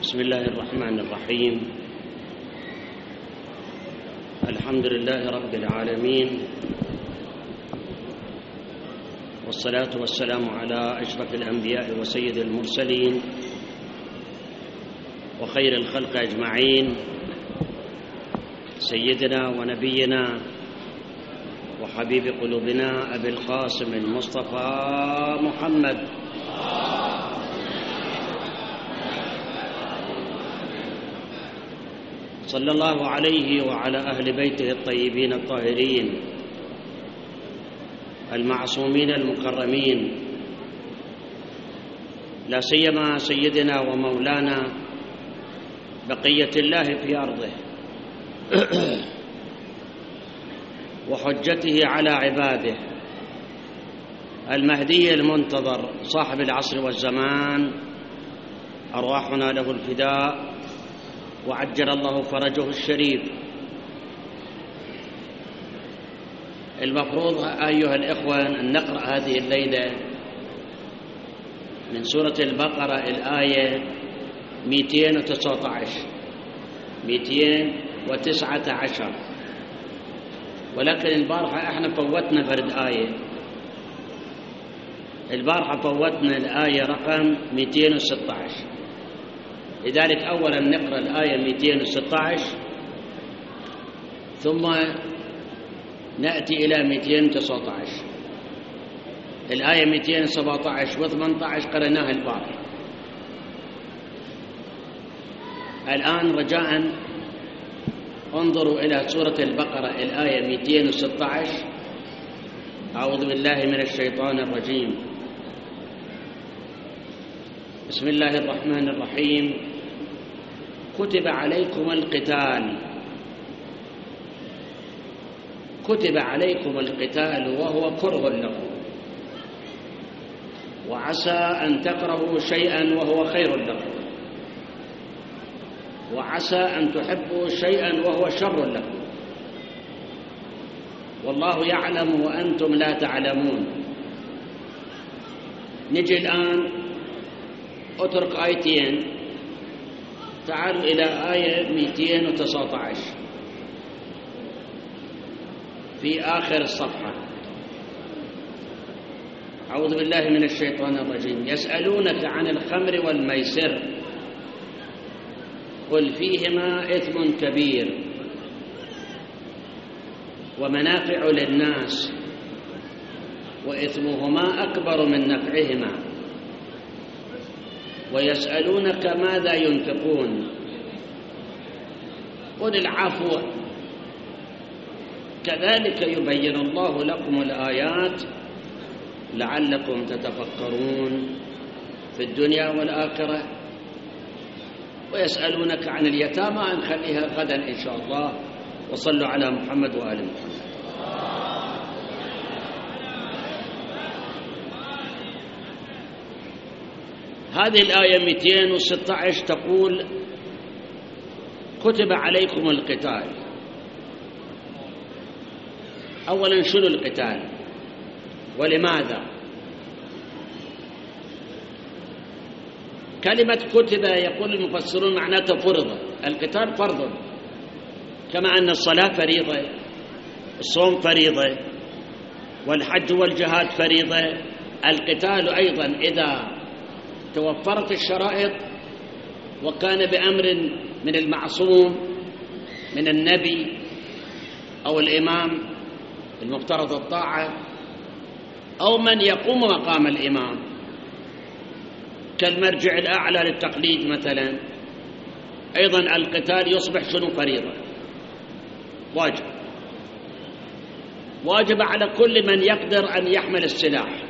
بسم الله الرحمن الرحيم. الحمد لله رب العالمين، والصلاة والسلام على أشرف الأنبياء وسيد المرسلين وخير الخلق أجمعين، سيدنا ونبينا وحبيب قلوبنا أبي القاسم المصطفى محمد صلى الله عليه وعلى أهل بيته الطيبين الطاهرين المعصومين المكرمين، لا سيما سيدنا ومولانا بقية الله في أرضه وحجته على عباده، المهدي المنتظر صاحب العصر والزمان، أرواحنا له الفداء وعجل الله فرجه الشريف. المفروض أيها الإخوة أن نقرأ هذه الليلة من سورة البقرة الآية 219، ولكن البارحة احنا فوتنا فرد آية، البارحة فوتنا الآية رقم 216، لذلك أولا نقرأ الآية 216 ثم نأتي إلى 219. الآية 217 و18 قرأناها البارحة. الآن رجاء انظروا إلى سورة البقرة الآية 216. أعوذ بالله من الشيطان الرجيم. بسم الله الرحمن الرحيم. كتب عليكم القتال، كتب عليكم القتال وهو كره لكم، وعسى أن تكرهوا شيئا وهو خير لكم، وعسى أن تحبوا شيئا وهو شر لكم، والله يعلم وأنتم لا تعلمون. نجي الآن اترك آيتين، تعالوا إلى آية 219 في آخر الصفحة. أعوذ بالله من الشيطان الرجيم. يسألونك عن الخمر والميسر قل فيهما إثم كبير ومنافع للناس وإثمهما أكبر من نفعهما ويسألونك ماذا ينفقون قل العفو كذلك يبين الله لكم الآيات لعلكم تتفكرون في الدنيا والآخرة. ويسألونك عن اليتامى، نخليها غدا إن شاء الله. وصلوا على محمد وآل محمد. هذه الآية 216 تقول كتب عليكم القتال. أولا شنو القتال ولماذا؟ كلمة كتب يقول المفسرون معناته فرض. القتال فرض، كما أن الصلاة فريضة، الصوم فريضة، والحج والجهاد فريضة. القتال أيضا إذا توفرت الشرائط وكان بأمر من المعصوم من النبي أو الإمام المفترض الطاعة أو من يقوم مقام الإمام كالمرجع الأعلى للتقليد مثلا، أيضا القتال يصبح شنو؟ فريضة، واجب، واجب على كل من يقدر أن يحمل السلاح،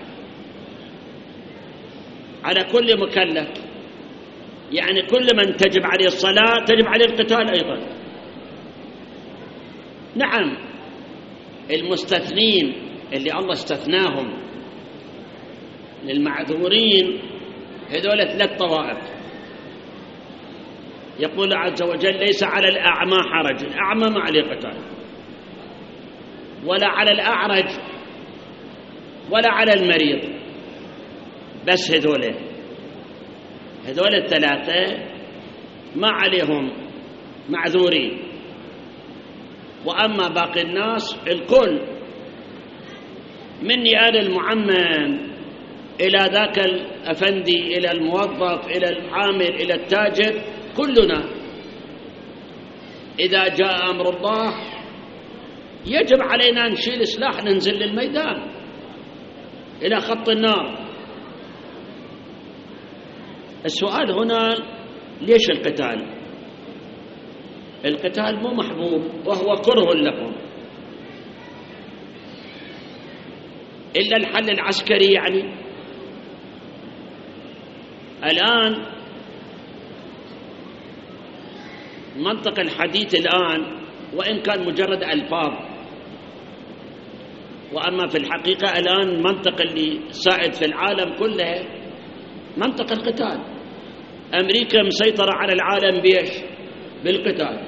على كل مكلف. يعني كل من تجب عليه الصلاة تجب عليه القتال أيضا. نعم، المستثنين اللي الله استثناهم للمعذورين هذول 3 طوائف. يقول عز وجل ليس على الأعمى حرج، الأعمى ما عليه قتال، ولا على الأعرج ولا على المريض، بس هذول الثلاثة ما عليهم معذورين. وأما باقي الناس الكل، مني أنا المعمم إلى ذاك الأفندي، إلى الموظف، إلى العامل، إلى التاجر، كلنا إذا جاء أمر الله يجب علينا نشيل سلاح، ننزل للميدان إلى خط النار. السؤال هنا ليش القتال؟ القتال مو محبوب وهو كره لكم، إلا الحل العسكري. يعني الآن منطق الحديث الآن وإن كان مجرد ألفاظ، وأما في الحقيقة الآن المنطق اللي سائد في العالم كله منطق القتال. أمريكا مسيطرة على العالم بيش؟ بالقتال.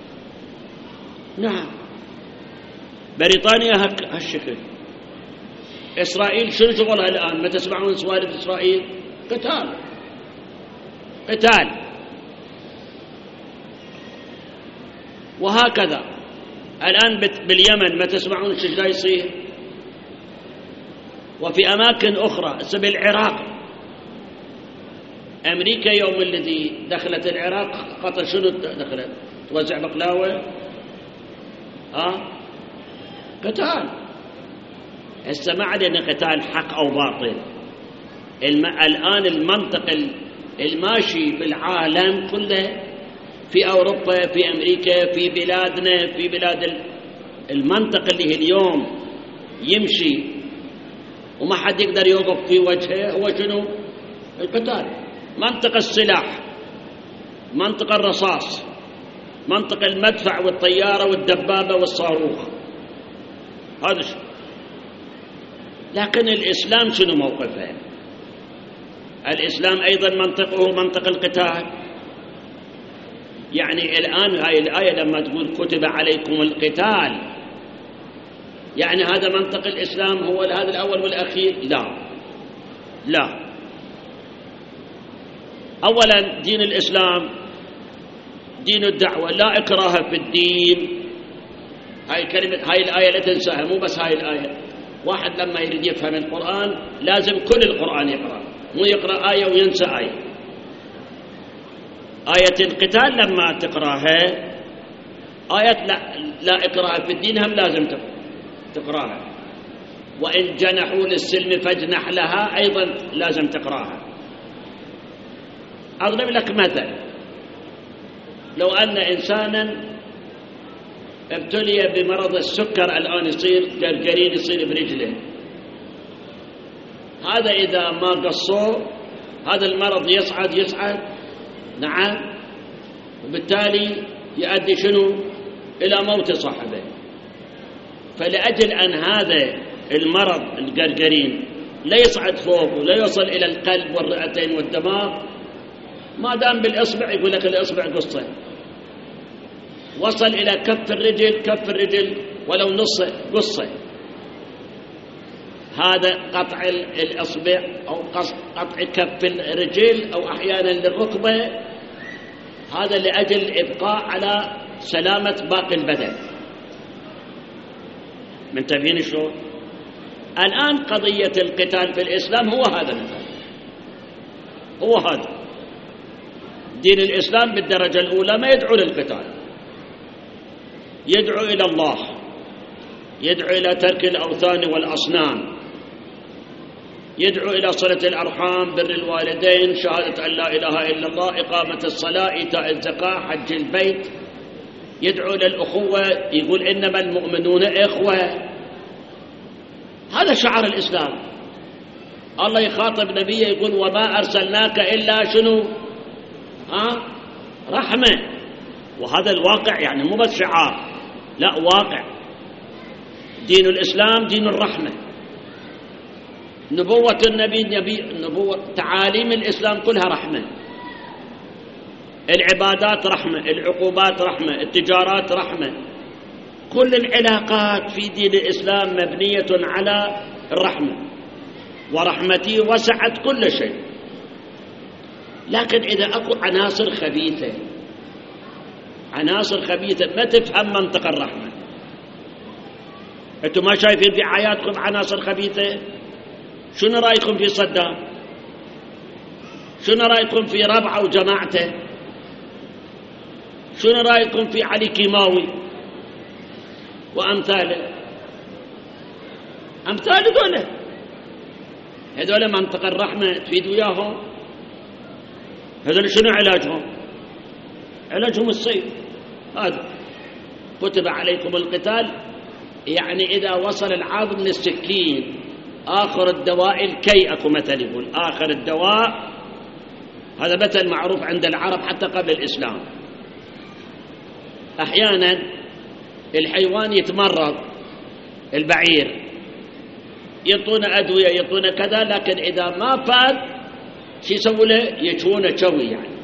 نعم. بريطانيا هالشكل. إسرائيل شنو شغلها الآن؟ ما تسمعون سوالف إسرائيل؟ قتال قتال. وهكذا الآن باليمن ما تسمعون شو جاي يصير؟ وفي أماكن أخرى بالعراق. أمريكا يوم الذي دخلت العراق قطر شنو دخلت؟ توزع بقلاوة؟ قتال. هسه ما علينا قتال حق أو باطل. الآن المنطق الماشي بالعالم كله، في أوروبا، في أمريكا، في بلادنا، في بلاد المنطق اللي اليوم يمشي وما حد يقدر يوقف في وجهه هو شنو؟ القتال. منطق السلاح، منطق الرصاص، منطق المدفع والطيارة والدبابة والصاروخ، هذا شو. لكن الإسلام شنو موقفه؟ الإسلام أيضا منطقه منطق القتال. يعني الآن هاي الآية لما تقول كتب عليكم القتال، يعني هذا منطق الإسلام هو هذا الأول والأخير؟ لا. أولا دين الإسلام دين الدعوة، لا إكراه في الدين. هاي الكلمة، هاي الآية لا تنساها. مو بس هاي الآية، واحد لما يريد يفهم القرآن لازم كل القرآن يقرأ، مو يقرأ آية وينسى آية. آية القتال لما تقرأها، آية لا إكراه في الدين هم لازم تقرأها. وإن جنحوا للسلم فاجنح لها أيضا لازم تقرأها. أضرب لك مثل. لو أن إنسانا ابتلي بمرض السكر الآن يصير جرجرين، يصير برجله، هذا إذا ما قصوه هذا المرض يصعد نعم، وبالتالي يؤدي شنو؟ إلى موت صاحبه. فلأجل أن هذا المرض الجرجرين لا يصعد فوق ولا يوصل إلى القلب والرئتين والدماغ، ما دام بالإصبع يقول لك الإصبع قصة، وصل إلى كف الرجل ولو نص قصة، هذا قطع الإصبع أو قطع كف الرجل أو أحيانا للركبة، هذا لأجل الإبقاء على سلامة باقي البدن. منتبهين شلون؟ الآن قضية القتال في الإسلام هو هذا المثال، هو هذا دين الإسلام بالدرجة الأولى. ما يدعو للقتال، يدعو إلى الله، يدعو إلى ترك الأوثان والأصنام، يدعو إلى صلة الأرحام، بر الوالدين، شهادة أن لا إله إلا الله، إقامة الصلاة، إيتاء الزكاة، حج البيت. يدعو إلى الأخوة، يقول إنما المؤمنون إخوة. هذا شعار الإسلام. الله يخاطب نبيه يقول وما أرسلناك إلا شنو؟ رحمة. وهذا الواقع، يعني مو بس شعار، لا واقع. دين الإسلام دين الرحمة. نبوة النبي نبوة، تعاليم الإسلام كلها رحمة. العبادات رحمة، العقوبات رحمة، التجارات رحمة. كل العلاقات في دين الإسلام مبنية على الرحمة، ورحمتي وسعت كل شيء. لكن إذا أكو عناصر خبيثة عناصر خبيثة ما تفهم منطق الرحمة. أنتم ما شايفين في حياتكم عناصر خبيثة؟ شنو رأيكم في صدام؟ شنو رأيكم في ربعه وجماعته؟ شنو رأيكم في علي كيماوي وأمثاله؟ أمثال هذول منطق الرحمة تفيد وياهم؟ هذول شنو علاجهم؟ علاجهم السيف. هذا كتب عليكم القتال، يعني إذا وصل العاض من السكين آخر الدواء الكي، أكو مثل يقول آخر الدواء، هذا مثل معروف عند العرب حتى قبل الإسلام. أحيانا الحيوان يتمرض، البعير يعطونه أدوية يعطونه كذا، لكن إذا ما فاد شو يسوي له؟ يجونه شوي، يعني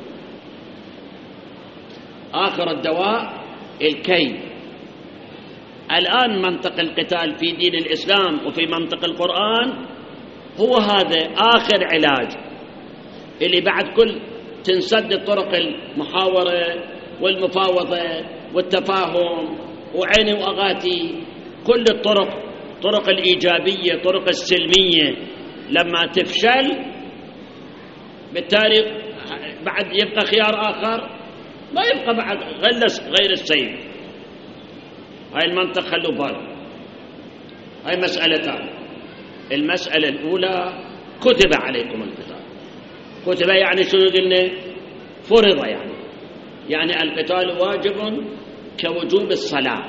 آخر الدواء الكي. الآن منطق القتال في دين الإسلام وفي منطق القرآن هو هذا آخر علاج، اللي بعد كل تنسد طرق المحاورة والمفاوضة والتفاهم وعيني وأغاتي، كل طرق الإيجابية، طرق السلمية لما تفشل بالتالي بعد يبقى خيار آخر، ما يبقى بعد غير السيف. هاي المنطق خلوا بالك. هاي مسألتان. المسألة الأولى كتب عليكم القتال. كتب يعني شنو قلنا؟ فرض، يعني القتال واجب كوجوب الصلاة.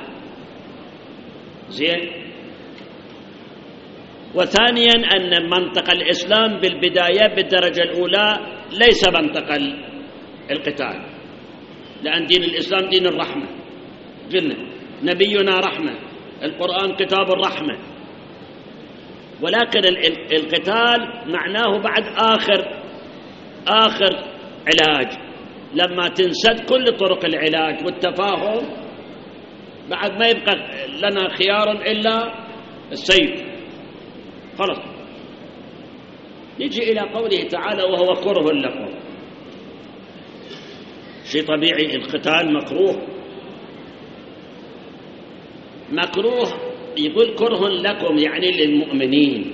زين. وثانيا أن منطق الإسلام بالبداية بالدرجة الأولى ليس منطق القتال، لأن دين الإسلام دين الرحمة. قلنا نبينا رحمة، القرآن كتاب الرحمة، ولكن القتال معناه بعد آخر علاج، لما تنسد كل طرق العلاج والتفاهم بعد ما يبقى لنا خيار إلا السيف. خلاص. نجي إلى قوله تعالى وهو كره لكم. شيء طبيعي، القتال مكروه. يقول كره لكم يعني للمؤمنين،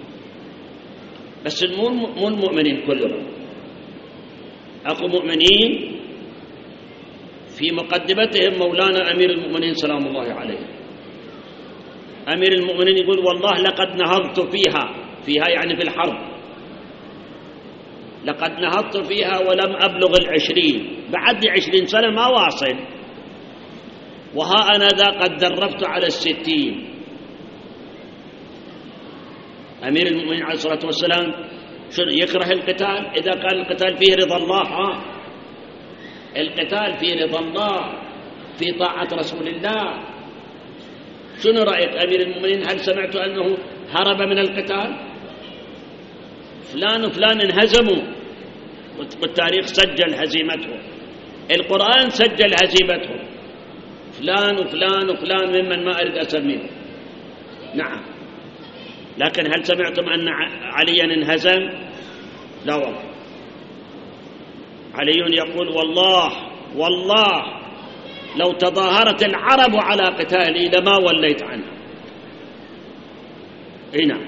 بس مو المؤمنين كلهم. أكو مؤمنين في مقدمتهم مولانا أمير المؤمنين سلام الله عليه. أمير المؤمنين يقول والله لقد نهضت فيها يعني في الحرب، لقد نهضت فيها ولم أبلغ 20، بعد 20 سنة ما واصل، وها أنا ذا قد دربت على 60. أمير المؤمنين عليه الصلاة والسلام يكره القتال إذا كان القتال فيه رضا الله. القتال فيه رضا الله، في طاعة رسول الله. شنو رأيك أمير المؤمنين؟ هل سمعت أنه هرب من القتال؟ فلان وفلان انهزموا والتاريخ سجل هزيمتهم، القرآن سجل هزيمتهم، فلان وفلان وفلان ممن ما أريد أسميه. نعم، لكن هل سمعتم أن عليا انهزم؟ لا والله. علي يقول والله لو تظاهرت العرب على قتالي لما وليت عنها. نعم.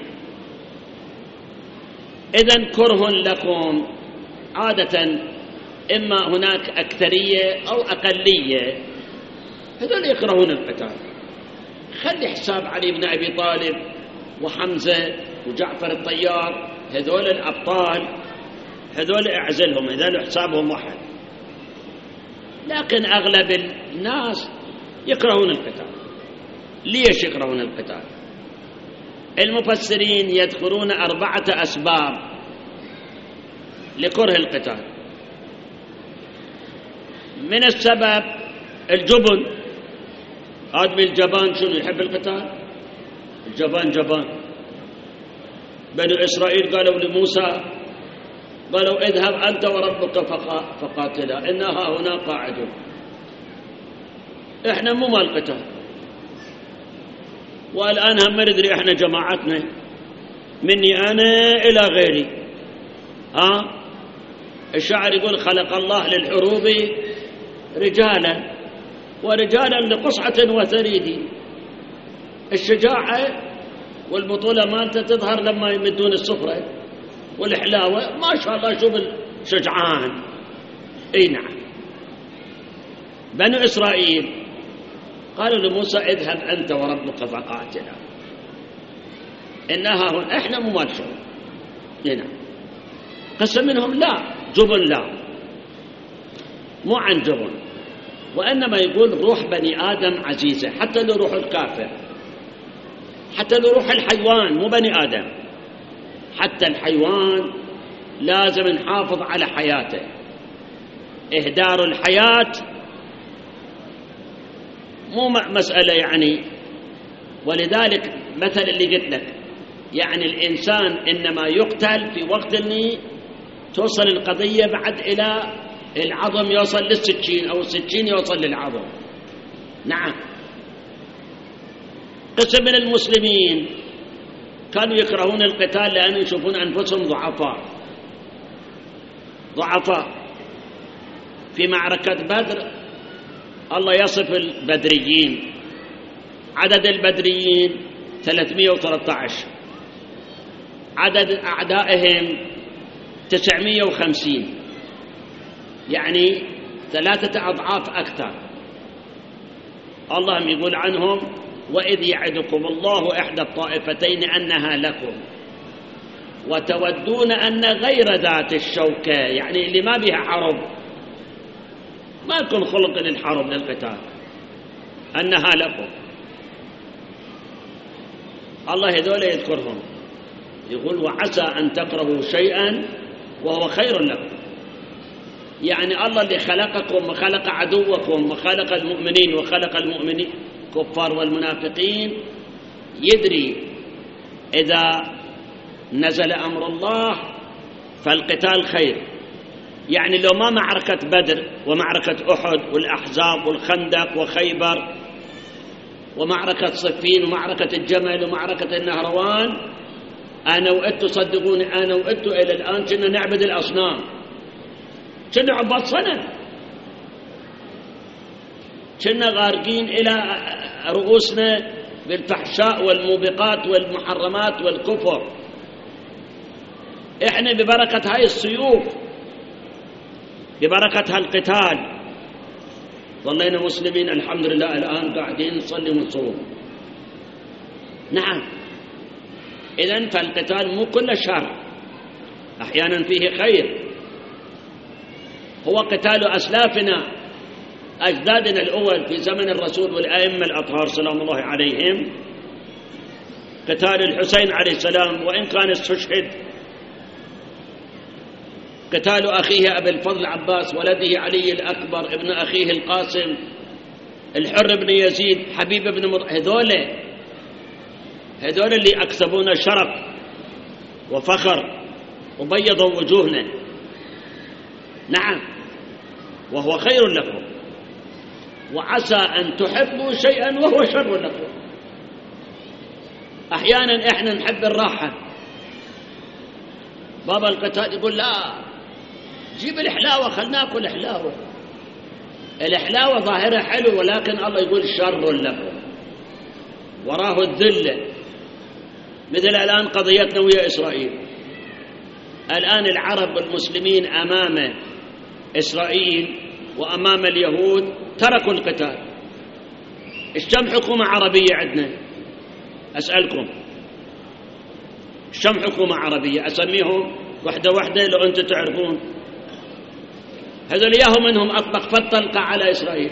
إذن كره لكم عادة إما هناك أكثرية أو أقلية، هذول يكرهون القتال. خلي حساب علي بن أبي طالب وحمزة وجعفر الطيار، هذول الأبطال، هذول اعزلهم، هذول حسابهم واحد. لكن أغلب الناس يكرهون القتال. ليش يكرهون القتال؟ المفسرين يذكرون 4 أسباب لكره القتال. من السبب الجبن. آدم الجبان شنو يحب القتال؟ الجبان جبان. بنو إسرائيل قالوا لموسى، قالوا اذهب أنت وربك فقاتلا إنها هنا قاعدون. إحنا مو مال القتال، والآن هم ندري إحنا جماعتنا مني أنا إلى غيري. الشاعر يقول خلق الله للحروب رجالا ورجالا لقصعة وثريد. الشجاعة والبطولة مالته تظهر لما يمدون السفرة والحلاوة، ما شاء الله شوف الشجعان. اي نعم. بنو إسرائيل قالوا لموسى اذهب أنت وربك فقاتلا إنها هون، احنا مو مال شغل. اي نعم. قسم منهم لا، جبن لا، مو عن جبن، وإنما يقول روح بني آدم عزيزة، حتى لو روح الكافر، حتى لو روح الحيوان، مو بني آدم، حتى الحيوان لازم نحافظ على حياته. إهدار الحياة مو مسألة يعني. ولذلك مثل اللي قلت لك، يعني الإنسان إنما يقتل في وقت اللي توصل القضية بعد إلى العظم يوصل للسكين، أو السكين يوصل للعظم. نعم. قسم من المسلمين كانوا يكرهون القتال لأنه يشوفون أنفسهم ضعفاء. في معركة بدر الله يصف البدريين، عدد البدريين 313، عدد أعدائهم 950، يعني 3 أضعاف أكثر. الله يقول عنهم وإذ يعدكم الله إحدى الطائفتين أنها لكم وتودون أن غير ذات الشوكة، يعني اللي ما بها حرب، ما يكون خلق للحرب للقتال، أنها لكم. الله هذول يذكرهم، يقول وعسى أن تكرهوا شيئا وهو خير لكم. يعني الله اللي خلقكم وخلق عدوكم وخلق المؤمنين وخلق المؤمنين كفار والمنافقين يدري إذا نزل أمر الله فالقتال خير. يعني لو ما معركة بدر ومعركة أحد والأحزاب والخندق وخيبر ومعركة صفين ومعركة الجمل ومعركة النهروان، أنا وأنتوا صدقوني، أنا وأنتوا إلى الآن كنا نعبد الأصنام، كنا عباد صنم، كنا غارقين إلى رؤوسنا بالفحشاء والموبقات والمحرمات والكفر. إحنا ببركة هاي السيوف، ببركة هالقتال، ظلينا مسلمين الحمد لله. الآن قاعدين نصلي ونصوم. نعم. إذن فالقتال مو كل شر، أحيانا فيه خير. هو قتال أسلافنا أجدادنا الأول في زمن الرسول والأئمة الأطهار سلام الله عليهم، قتال الحسين عليه السلام وإن كان استشهد، قتال أخيه أبي الفضل عباس ولده علي الأكبر ابن أخيه القاسم، الحر بن يزيد، حبيب بن هذول اللي أكسبونا شرف وفخر وبيضوا وجوهنا. نعم. وهو خير لكم، وعسى أن تحبوا شيئا وهو شر لكم. أحيانا إحنا نحب الراحة، بابا القتال يقول لا جيب الحلاوة خلنا ناكل حلاوة. الحلاوة ظاهرة حلو، ولكن الله يقول شر لكم، وراه الذلة. مثل الآن قضيتنا ويا إسرائيل، الآن العرب والمسلمين أمام إسرائيل وأمام اليهود تركوا القتال. كم حكومة عربية عندنا؟ أسألكم، كم حكومة عربية؟ أسميهم وحدة وحدة لو أنتم تعرفون. هذول ياهم منهم أطبق فالطلقة على إسرائيل،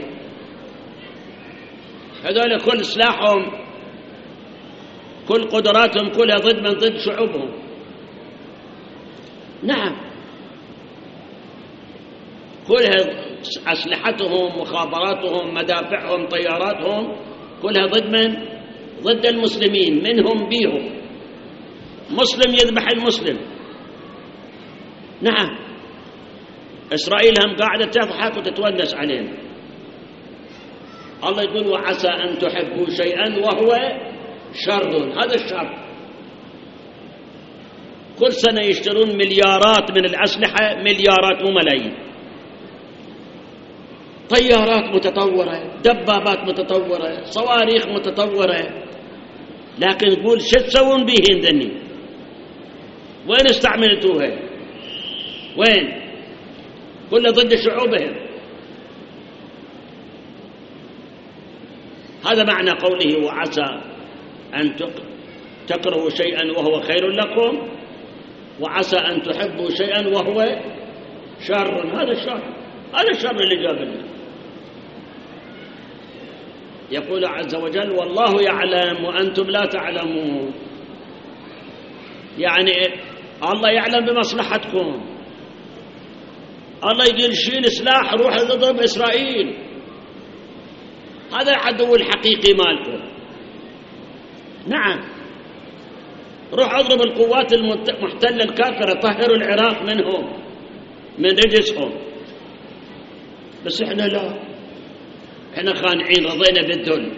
هذول كل سلاحهم كل قدراتهم كلها ضد من ضد شعوبهم. نعم. كلها أسلحتهم مخابراتهم مدافعهم طياراتهم كلها ضد من؟ ضد المسلمين، منهم بيهم. مسلم يذبح المسلم. نعم. إسرائيل هم قاعدة تضحك وتتونس علينا. الله يقول وعسى أن تحبوا شيئا وهو شر. هذا الشر. كل سنة يشترون مليارات من الأسلحة، مليارات وملايين. طيارات متطورة، دبابات متطورة، صواريخ متطورة، لكن تقول شو تسوون بيهن ذني؟ وين استعملتوها؟ وين؟ كله ضد شعوبهم. هذا معنى قوله وعسى أن تكرهوا شيئا وهو خير لكم، وعسى أن تحبوا شيئا وهو شر. هذا الشر اللي جاب لنا. يقول عز وجل والله يعلم وأنتم لا تعلمون، يعني الله يعلم بمصلحتكم. الله يقول شيل سلاح روح اضرب إسرائيل، هذا العدو الحقيقي مالكم. نعم، روح اضرب القوات المحتلة الكافرة، طهروا العراق منهم من رجسهم. بس احنا لا، احنا خانعين، رضينا بالذل.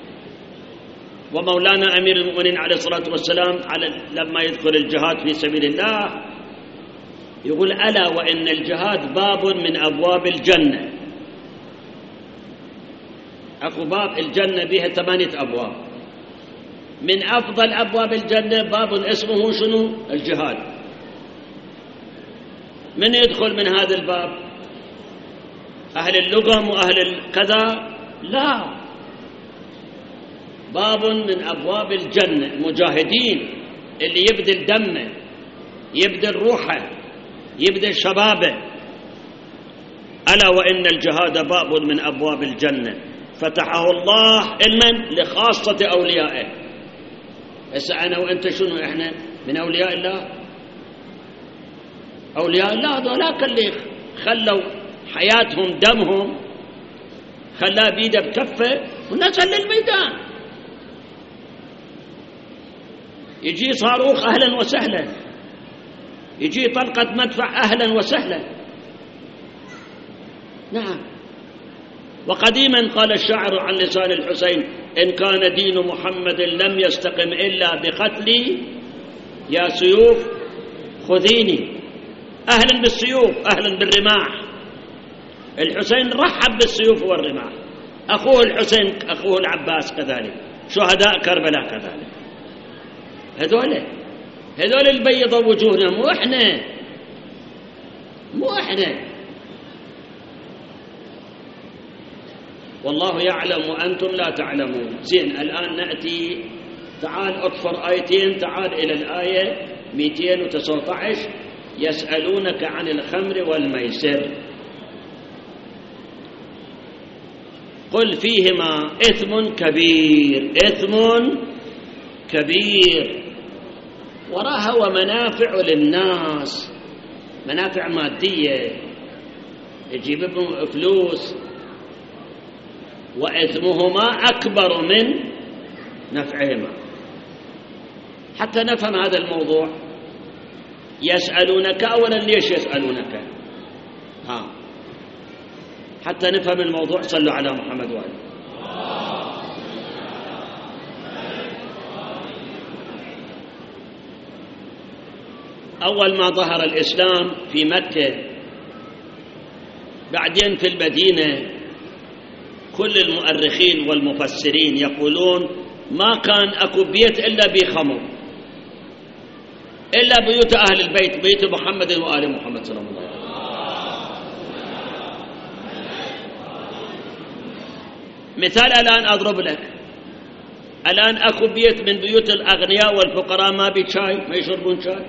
ومولانا أمير المؤمنين عليه الصلاة والسلام لما يذكر الجهاد في سبيل الله يقول ألا وإن الجهاد باب من أبواب الجنة. أكو باب الجنة بها 8 أبواب، من أفضل أبواب الجنة باب اسمه شنو؟ الجهاد. من يدخل من هذا الباب؟ أهل اللغم وأهل الكذا؟ لا، باب من أبواب الجنة، مجاهدين اللي يبذل دمه، يبذل روحه، يبذل شبابه. ألا وإن الجهاد باب من أبواب الجنة فتحه الله لمن؟ لخاصة أوليائه. هسه أنا وأنت شنو؟ إحنا من أولياء الله؟ أولياء الله هذولاك اللي خلوا حياتهم دمهم خلاه بيده بكفه ونزل للميدان. يجي صاروخ أهلا وسهلا، يجي طلقة مدفع أهلا وسهلا. نعم. وقديما قال الشاعر عن لسان الحسين إن كان دين محمد لم يستقم إلا بقتلي يا سيوف خذيني. أهلا بالسيوف، أهلا بالرماح. الحسين رحب بالسيوف والرماح، أخوه الحسين أخوه العباس كذلك، شهداء كربلاء كذلك. هذول اللي بيضوا وجوهنا، مو احنا. والله يعلم وأنتم لا تعلمون. زين، الآن نأتي، تعال أطفر آيتين. تعال إلى الآية 219 يسألونك عن الخمر والميسر قل فيهما إثم كبير، إثم كبير وراها ومنافع للناس، منافع مادية يجيب لهم فلوس، وإثمهما أكبر من نفعهما. حتى نفهم هذا الموضوع. يسألونك، أولا ليش يسألونك؟ حتى نفهم الموضوع. صلوا على محمد وآله. أول ما ظهر الإسلام في مكة، بعدين في المدينة، كل المؤرخين والمفسرين يقولون ما كان أكو بيت إلا بخمر، إلا بيوت أهل البيت، بيت محمد وآل محمد صلى الله عليه وسلم. مثال الآن أضرب لك، الآن أكو بيت من بيوت الأغنياء والفقراء ما بي شاي، ما يشربون شاي؟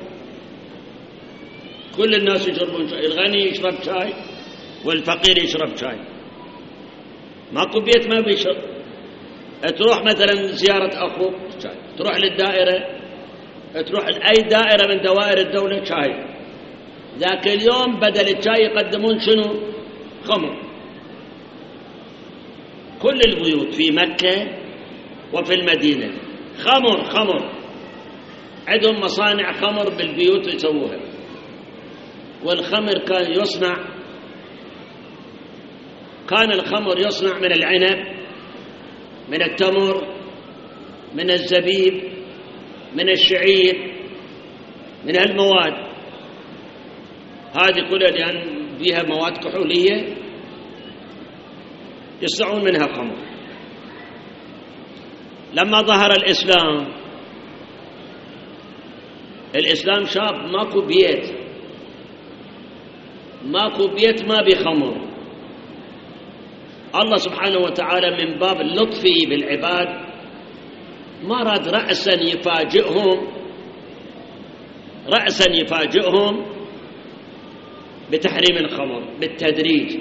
كل الناس يشربون شاي، الغني يشرب شاي والفقير يشرب شاي. ماكو بيت ما بيشرب. تروح مثلا زيارة أخوك شاي، تروح للدائرة، تروح لأي دائرة من دوائر الدولة شاي. ذاك اليوم بدل الشاي يقدمون شنو؟ خمر. كل البيوت في مكة وفي المدينة خمر، عندهم مصانع خمر بالبيوت يسووها. والخمر كان الخمر يصنع من العنب، من التمر، من الزبيب، من الشعير، من المواد هذه كلها، لأن فيها مواد كحولية. يصنعون منها خمر. لما ظهر الإسلام شاب ماكو بيت ما بخمر. الله سبحانه وتعالى من باب اللطف بالعباد ما راد رأسا يفاجئهم بتحريم الخمر بالتدريج.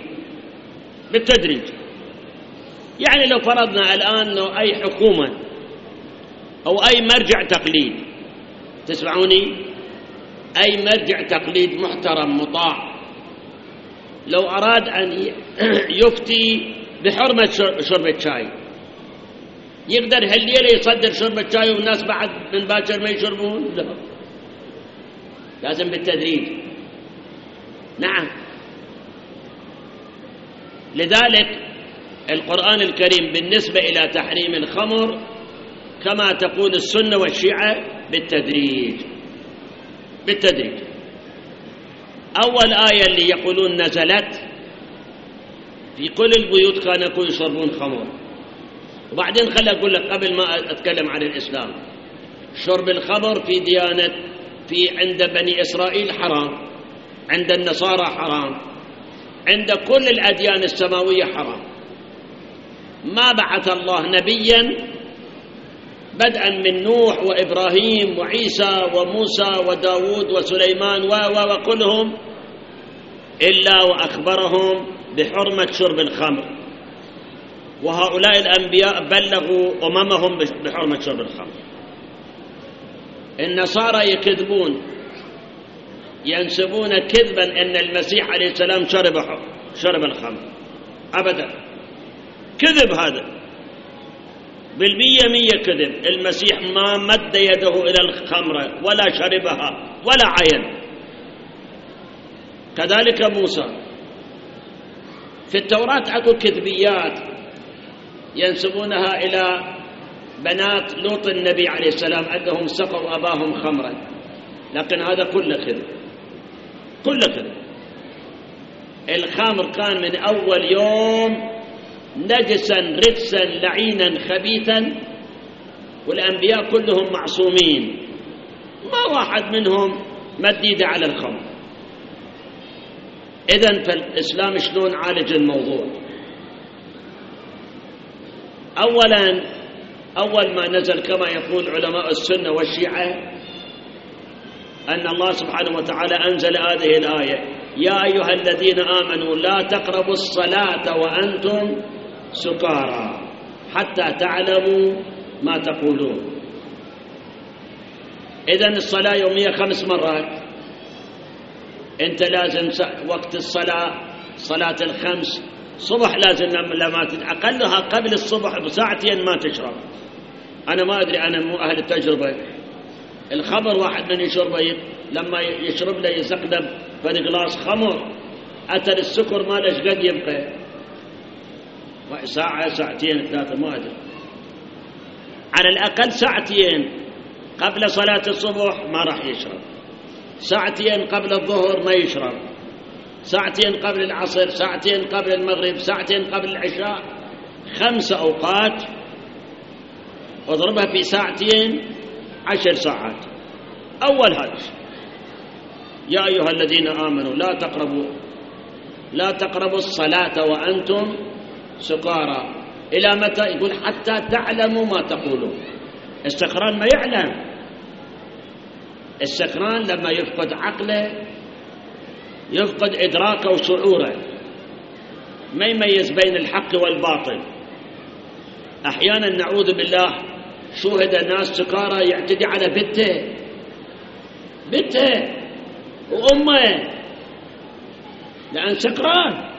يعني لو فرضنا الآن أنه أي حكومة أو أي مرجع تقليد، تسمعوني، أي مرجع تقليد محترم مطاع، لو أراد أن يفتي بحرمة شرب الشاي، يقدر هالليلة يصدر شرب الشاي والناس بعد من باكر ما يشربون؟ لا، لازم بالتدريج. نعم. لذلك القرآن الكريم بالنسبة إلى تحريم الخمر كما تقول السنة والشيعة بالتدريج. أول آية اللي يقولون نزلت في كل البيوت كانوا يشربون خمر. وبعدين خلي أقول لك قبل ما أتكلم عن الإسلام، شرب الخمر في عند بني إسرائيل حرام، عند النصارى حرام، عند كل الأديان السماوية حرام. ما بعث الله نبيا بدءا من نوح وإبراهيم وعيسى وموسى وداود وسليمان وكلهم إلا وأخبرهم بحرمة شرب الخمر، وهؤلاء الأنبياء بلغوا أممهم بحرمة شرب الخمر. النصارى يكذبون، ينسبون كذبا أن المسيح عليه السلام شرب الخمر. أبدا، كذب هذا بالمية كذب. المسيح ما مد يده إلى الخمر ولا شربها ولا عين. كذلك موسى. في التوراة أكو كذبيات ينسبونها إلى بنات لوط النبي عليه السلام أنهم سقوا أباهم خمرا، لكن هذا كله كذب. الخمر كان من أول يوم نجسا رجسا لعينا خبيثا، والأنبياء كلهم معصومين، ما واحد منهم مد يده على الخمر. إذن فالإسلام شلون عالج الموضوع؟ أول ما نزل كما يقول علماء السنة والشيعة أن الله سبحانه وتعالى أنزل هذه الآية: يا أيها الذين آمنوا لا تقربوا الصلاة وأنتم سكارى حتى تعلموا ما تقولون. إذن الصلاة يومية 5 مرات. أنت لازم وقت صلاة 5 صبح لازم لما أقلها قبل الصبح بساعتين ما تشرب. أنا ما أدري، أنا مو أهل التجربة. الخمر واحد من يشربه لما يشرب له يسقدم فد غلاس خمر، أثر السكر ما ليش قد يبقى ساعة ساعتين 3 ما أدري. على الأقل ساعتين قبل صلاة الصبح ما راح يشرب، ساعتين قبل الظهر ما يشرب، ساعتين قبل العصر، ساعتين قبل المغرب، ساعتين قبل العشاء. 5 أوقات اضربها في ساعتين 10 ساعات. أول هذا يا أيها الذين آمنوا لا تقربوا الصلاة وأنتم سكارى. إلى متى؟ يقول حتى تعلموا ما تقولون. السكران ما يعلم. السكران لما يفقد عقله يفقد إدراكه وشعوره، ما يميز بين الحق والباطل. أحيانا نعوذ بالله شوهد الناس سكارى يعتدي على بنته وأمه لأن سكران.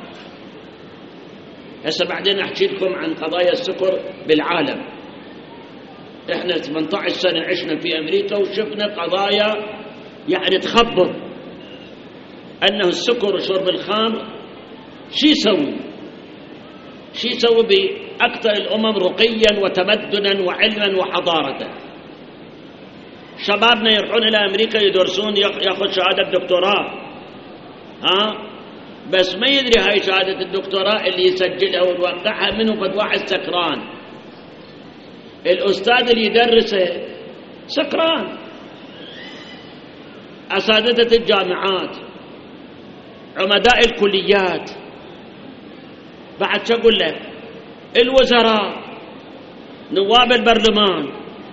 هسه بعدين أحكي لكم عن قضايا السكر بالعالم. إحنا 18 سنة عشنا في أمريكا وشفنا قضايا يعني تخبر أنه السكر وشرب الخمر شي يسوي بأكثر الأمم رقيا وتمدنا وعلما وحضارة. شبابنا يروحون إلى أمريكا يدرسون، يأخذ شهادة دكتوراه، بس ما يدري هاي شهادة الدكتوراه اللي يسجلها ويوقعها منه فد واحد سكران، الأستاذ اللي يدرسه سكران، أساتذة الجامعات، عمداء الكليات، بعد شو أقول لك الوزراء، نواب البرلمان،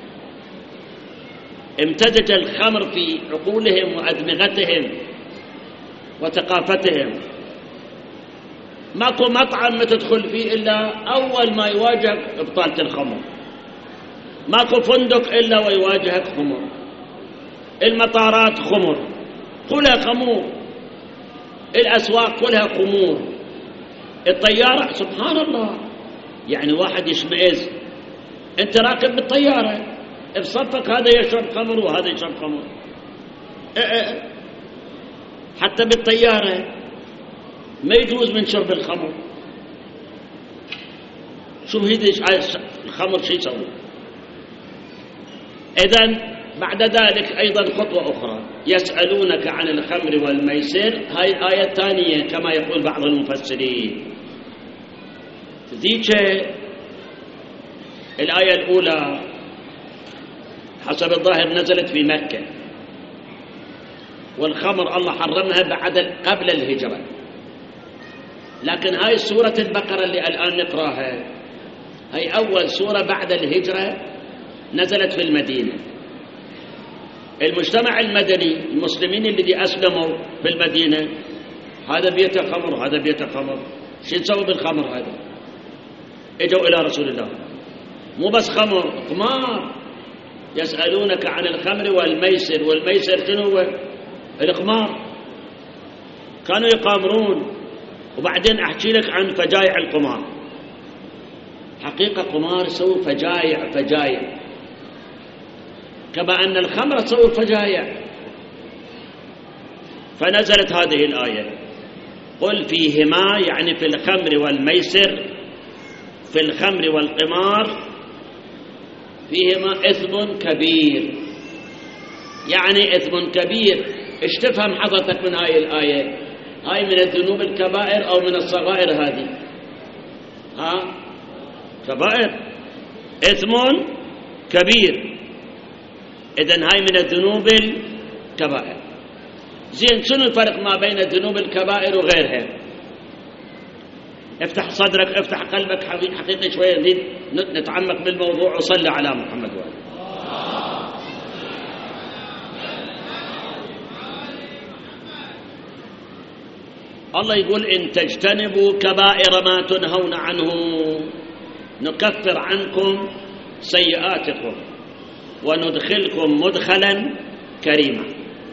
امتزج الخمر في عقولهم وأدمغتهم وثقافتهم. ماكو مطعم ما تدخل فيه إلا أول ما يواجهك إبطالة الخمر، ماكو فندق إلا ويواجهك خمر، المطارات خمر كلها خمور، الأسواق كلها خمور، الطيارة سبحان الله يعني واحد يشمئز، أنت راكب بالطيارة بصفك هذا يشرب خمر وهذا يشرب خمر، حتى بالطيارة ما يجوز من شرب الخمر. شوف الخمر شو يسوي. إذن بعد ذلك أيضا خطوة أخرى، يسألونك عن الخمر والميسر، هاي الآية الثانية كما يقول بعض المفسرين. ذيك الآية الأولى حسب الظاهر نزلت في مكة، والخمر الله حرمها قبل الهجرة، لكن هاي سورة البقرة اللي الآن نقراها هاي أول سورة بعد الهجرة نزلت في المدينة. المجتمع المدني المسلمين اللي أسلموا بالمدينة هذا بيته خمر وهذا بيته خمر، شو نسوي بالخمر هذا؟ اجوا إلى رسول الله، مو بس خمر، قمار. يسألونك عن الخمر والميسر، والميسر شنو هو؟ القمار، كانوا يقامرون. وبعدين أحكي لك عن فجايع القمار. حقيقة قمار يسوي فجايع كما أن الخمر تسوي فجايع. فنزلت هذه الآية قل فيهما، يعني في الخمر والميسر، في الخمر والقمار فيهما إثم كبير. يعني إثم كبير، ايش تفهم حضرتك من هاي الآية؟ هاي من الذنوب الكبائر أو من الصغائر؟ هذه كبائر، إثم كبير. إذن هاي من الذنوب الكبائر. زين، شنو الفرق ما بين الذنوب الكبائر وغيرها؟ افتح صدرك، افتح قلبك حقيقي شوية، نتعمق بالموضوع وصلي على محمد وآله. الله يقول إن تجتنبوا كبائر ما تنهون عنه نكفر عنكم سيئاتكم وندخلكم مدخلا كريما.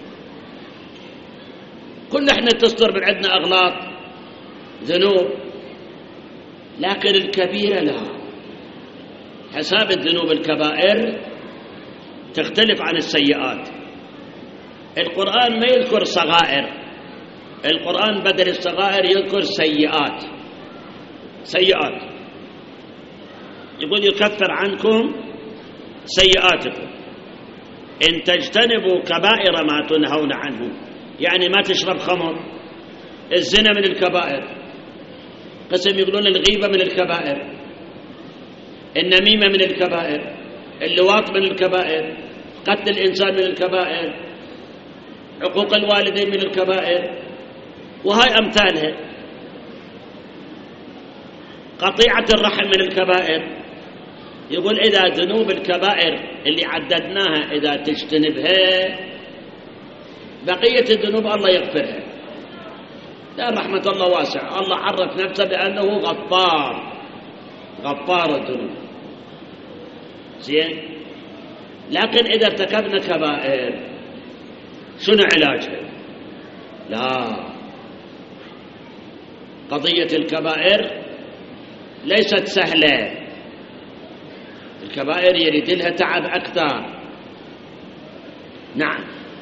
كل احنا تصدر من عندنا أغلاط ذنوب، لكن الكبيرة لا. حساب الذنوب الكبائر تختلف عن السيئات. القرآن ما يذكر صغائر، القرآن بدل الصغائر يذكر سيئات. يقول يكفر عنكم سيئاتكم إن تجتنبوا كبائر ما تنهون عنه. يعني ما تشرب خمر، الزنا من الكبائر، قسم يقولون الغيبة من الكبائر، النميمة من الكبائر، اللواط من الكبائر، قتل الإنسان من الكبائر، عقوق الوالدين من الكبائر، وهاي أمثالها. قطيعة الرحم من الكبائر. يقول إذا ذنوب الكبائر اللي عددناها إذا تجتنبها بقية الذنوب الله يغفرها، لأن رحمة الله واسعة. الله عرف نفسه بأنه غفار الذنوب. زين، لكن إذا ارتكبنا كبائر شنو علاجها؟ لا، قضية الكبائر ليست سهلة، الكبائر يريد لها تعب أكثر. نعم،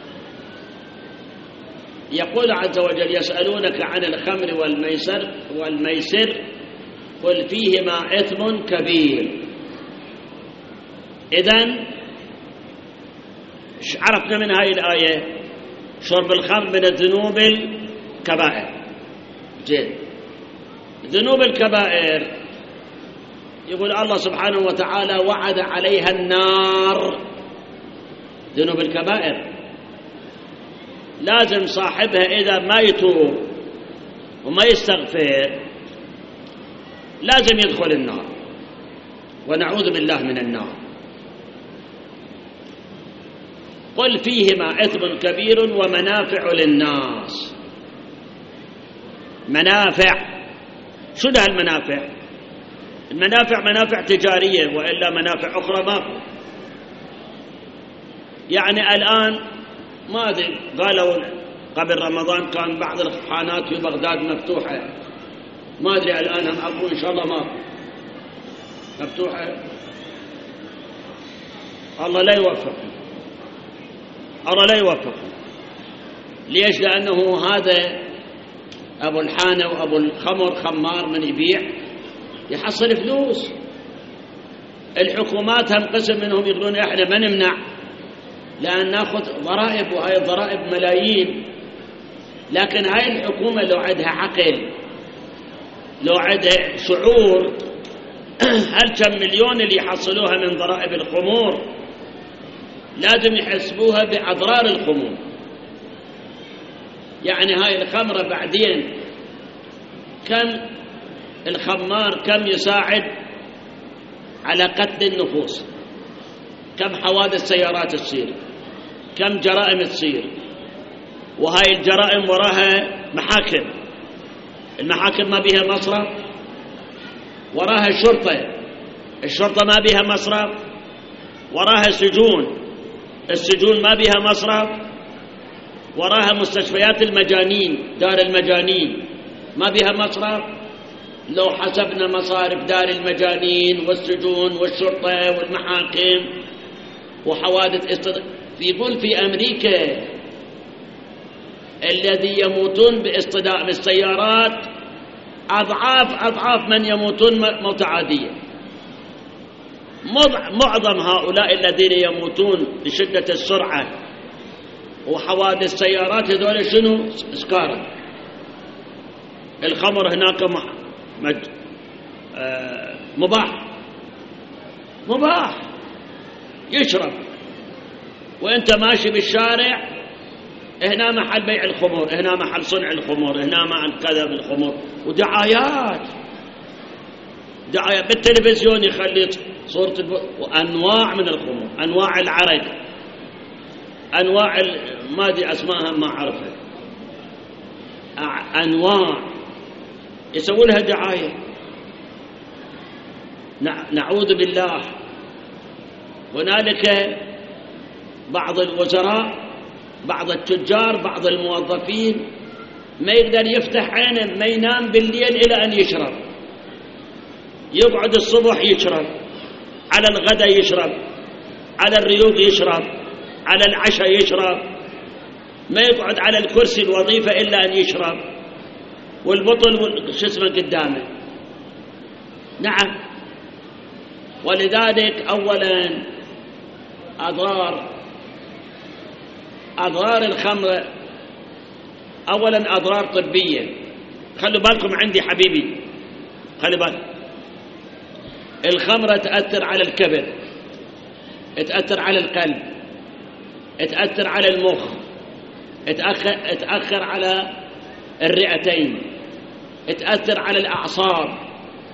يقول عز وجل يسألونك عن الخمر والميسر قل فيهما إثم كبير. إذن عرفنا من هاي الآية شرب الخمر من الذنوب الكبائر، زين. ذنوب الكبائر يقول الله سبحانه وتعالى وعد عليها النار. ذنوب الكبائر لازم صاحبها إذا ما يتوب وما يستغفر لازم يدخل النار، ونعوذ بالله من النار. قل فيهما إثم كبير ومنافع للناس. منافع، شو ده المنافع؟ المنافع منافع تجارية، وإلا منافع أخرى ما. يعني الآن ما أدري، قالوا قبل رمضان كان بعض الخانات في بغداد مفتوحة، ما أدري الآن هم أقول إن شاء الله ما مفتوحة. الله لا يوفق، الله لا يوفق. ليش؟ لأنه هذا أبو الحانة وأبو الخمر خمار من يبيع يحصل فلوس. الحكومات هم قسم منهم يقولون إحنا ما نمنع لأن ناخذ ضرائب، وهاي الضرائب ملايين. لكن هاي الحكومة لو عندها عقل، لو عندها شعور، هل كم مليون اللي يحصلوها من ضرائب الخمور لازم يحسبوها بأضرار الخمور. يعني هاي الخمرة بعدين كم الخمار كم يساعد على قتل النفوس، كم حوادث سيارات تصير، كم جرائم تصير، وهاي الجرائم وراها محاكم. المحاكم ما بيها مصرف، وراها الشرطة ما بيها مصرف، وراها السجون ما بيها مصرف، وراها مستشفيات المجانين، دار المجانين ما بيها مصرف. لو حسبنا مصارف دار المجانين والسجون والشرطة والمحاكم وحوادث يقول في أمريكا الذي يموتون باصطدام السيارات أضعاف من يموتون موت عادية. معظم هؤلاء الذين يموتون بشدة السرعة وحوادث السيارات هذول شنو؟ سكارى. الخمر هناك مباح يشرب، وانت ماشي بالشارع هنا محل بيع الخمور، هنا محل صنع الخمور، هنا محل كذا بالخمور، ودعايات بالتلفزيون يخلي صورة وأنواع من الخمور، أنواع العرق، أنواع ما أدري أسماءها ما أعرفها، أنواع يسوي لها دعاية. نعوذ بالله. هنالك بعض الوزراء، بعض التجار، بعض الموظفين ما يقدر يفتح عينه، ما ينام بالليل إلى أن يشرب، يقعد الصبح يشرب، على الغداء يشرب، على الريوق يشرب، على العشاء يشرب، ما يقعد على الكرسي الوظيفة إلا أن يشرب، والبطل شو اسمه قدامه. نعم. ولذلك أولا أضرار الخمر، أولا أضرار طبية. خلوا بالكم عندي حبيبي، خلوا بالكم. الخمرة تأثر على الكبد، تأثر على القلب، تأثر على المخ، تأثر على الرئتين، تأثر على الأعصاب.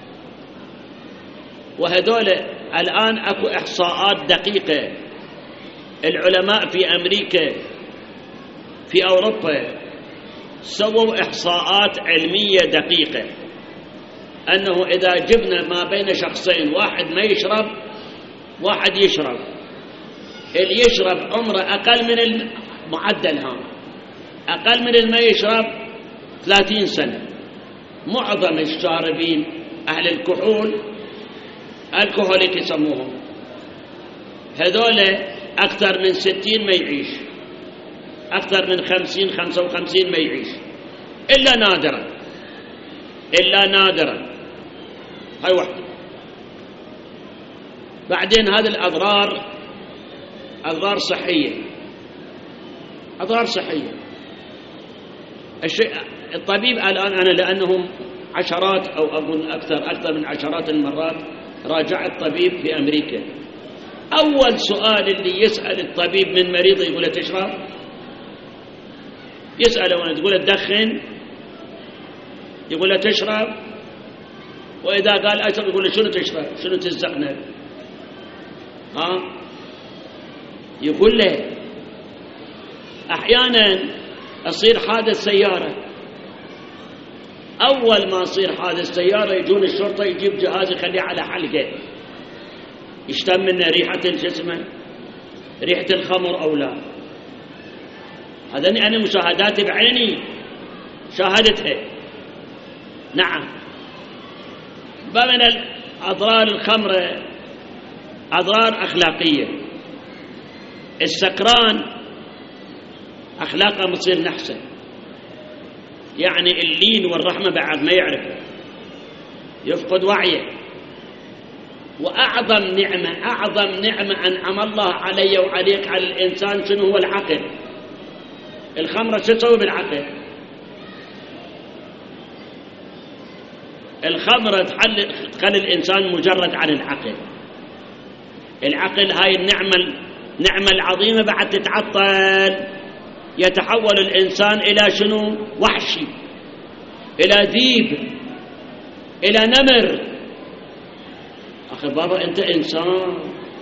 وهذول الآن أكو إحصاءات دقيقة. العلماء في أمريكا في أوروبا سووا إحصاءات علمية دقيقة أنه إذا جبنا ما بين شخصين، واحد ما يشرب واحد يشرب، اللي يشرب عمره أقل من المعدل، أقل من اللي ما يشرب 30 سنة. معظم الشاربين أهل الكحول، الكحوليك يسموهم، هذول أكثر من 60 ما يعيش، أكثر من 50-55 ما يعيش، إلا نادرا. هاي واحدة. بعدين هذه الأضرار أضرار صحية. الطبيب الآن أنا لأنهم عشرات أو أقول أكثر من عشرات المرات راجعت طبيب في أمريكا، أول سؤال اللي يسأل الطبيب من مريض يقول له تشرب؟ يسأله وانا تقول له تدخن؟ يقول له تشرب؟ وإذا قال أشرب يقول له شنو تشرب؟ شنو تزقنا؟ يقول له أحيانا أصير حادث سيارة، أول ما يصير حادث سيارة يجون الشرطة يجيب جهاز يخليه على حلقة يشتم منه ريحة الجسم، ريحة الخمر أو لا. هذا أنا مشاهداتي بعيني شاهدتها. نعم. من أضرار الخمر أضرار أخلاقية. السكران أخلاقه مصير نحسه، يعني اللين والرحمة بعد ما يعرف، يفقد وعيه. وأعظم نعمة أنعم الله علي وعليك على الإنسان شنو هو؟ العقل. الخمرة شو تسوي بالعقل؟ الخمرة تخلي الإنسان مجرد عن العقل. العقل هاي النعمة العظيمة بعد تتعطل، يتحول الإنسان إلى شنو؟ وحشي، إلى ذيب، إلى نمر. أخي بابا أنت إنسان،